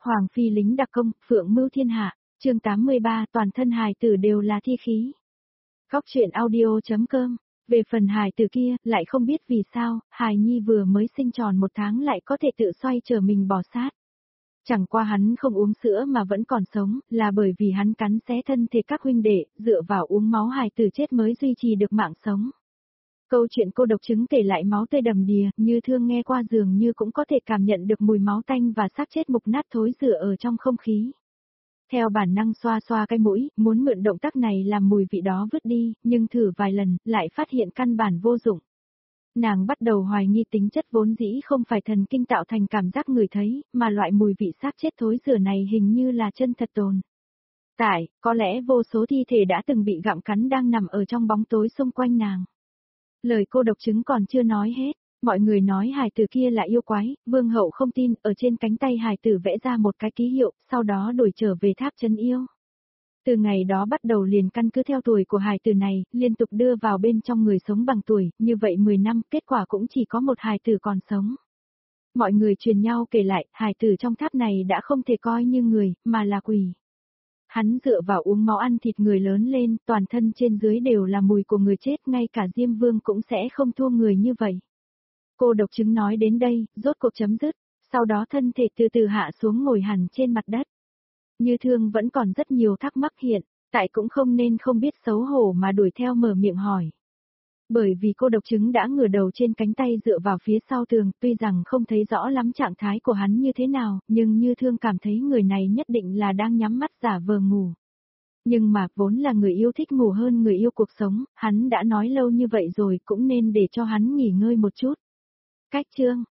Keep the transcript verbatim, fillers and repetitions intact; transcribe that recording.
Hoàng phi lính đặc công, phượng mưu thiên hạ, chương tám mươi ba, toàn thân hài tử đều là thi khí. Góc truyện audio.com, về phần hài tử kia, lại không biết vì sao, hài nhi vừa mới sinh tròn một tháng lại có thể tự xoay trở mình bò sát. Chẳng qua hắn không uống sữa mà vẫn còn sống, là bởi vì hắn cắn xé thân thể các huynh đệ, dựa vào uống máu hài tử chết mới duy trì được mạng sống. Câu chuyện cô độc chứng kể lại máu tươi đầm đìa, Như Thương nghe qua dường như cũng có thể cảm nhận được mùi máu tanh và xác chết mục nát thối rữa ở trong không khí. Theo bản năng xoa xoa cái mũi, muốn mượn động tác này làm mùi vị đó vứt đi, nhưng thử vài lần, lại phát hiện căn bản vô dụng. Nàng bắt đầu hoài nghi tính chất vốn dĩ không phải thần kinh tạo thành cảm giác người thấy, mà loại mùi vị xác chết thối rữa này hình như là chân thật tồn. Tại, có lẽ vô số thi thể đã từng bị gặm cắn đang nằm ở trong bóng tối xung quanh nàng. Lời cô độc chứng còn chưa nói hết, mọi người nói hài tử kia là yêu quái, Vương Hậu không tin, ở trên cánh tay hài tử vẽ ra một cái ký hiệu, sau đó đổi trở về tháp trấn yêu. Từ ngày đó bắt đầu liền căn cứ theo tuổi của hài tử này, liên tục đưa vào bên trong người sống bằng tuổi, như vậy mười năm, kết quả cũng chỉ có một hài tử còn sống. Mọi người truyền nhau kể lại, hài tử trong tháp này đã không thể coi như người, mà là quỷ. Hắn dựa vào uống máu ăn thịt người lớn lên, toàn thân trên dưới đều là mùi của người chết, ngay cả Diêm Vương cũng sẽ không thua người như vậy. Cô độc chứng nói đến đây, rốt cuộc chấm dứt, sau đó thân thể từ từ hạ xuống ngồi hẳn trên mặt đất. Như Thương vẫn còn rất nhiều thắc mắc hiện, tại cũng không nên không biết xấu hổ mà đuổi theo mở miệng hỏi. Bởi vì cô độc chứng đã ngửa đầu trên cánh tay dựa vào phía sau tường, tuy rằng không thấy rõ lắm trạng thái của hắn như thế nào, nhưng Như Thương cảm thấy người này nhất định là đang nhắm mắt giả vờ ngủ. Nhưng mà vốn là người yêu thích ngủ hơn người yêu cuộc sống, hắn đã nói lâu như vậy rồi cũng nên để cho hắn nghỉ ngơi một chút. Cách chương,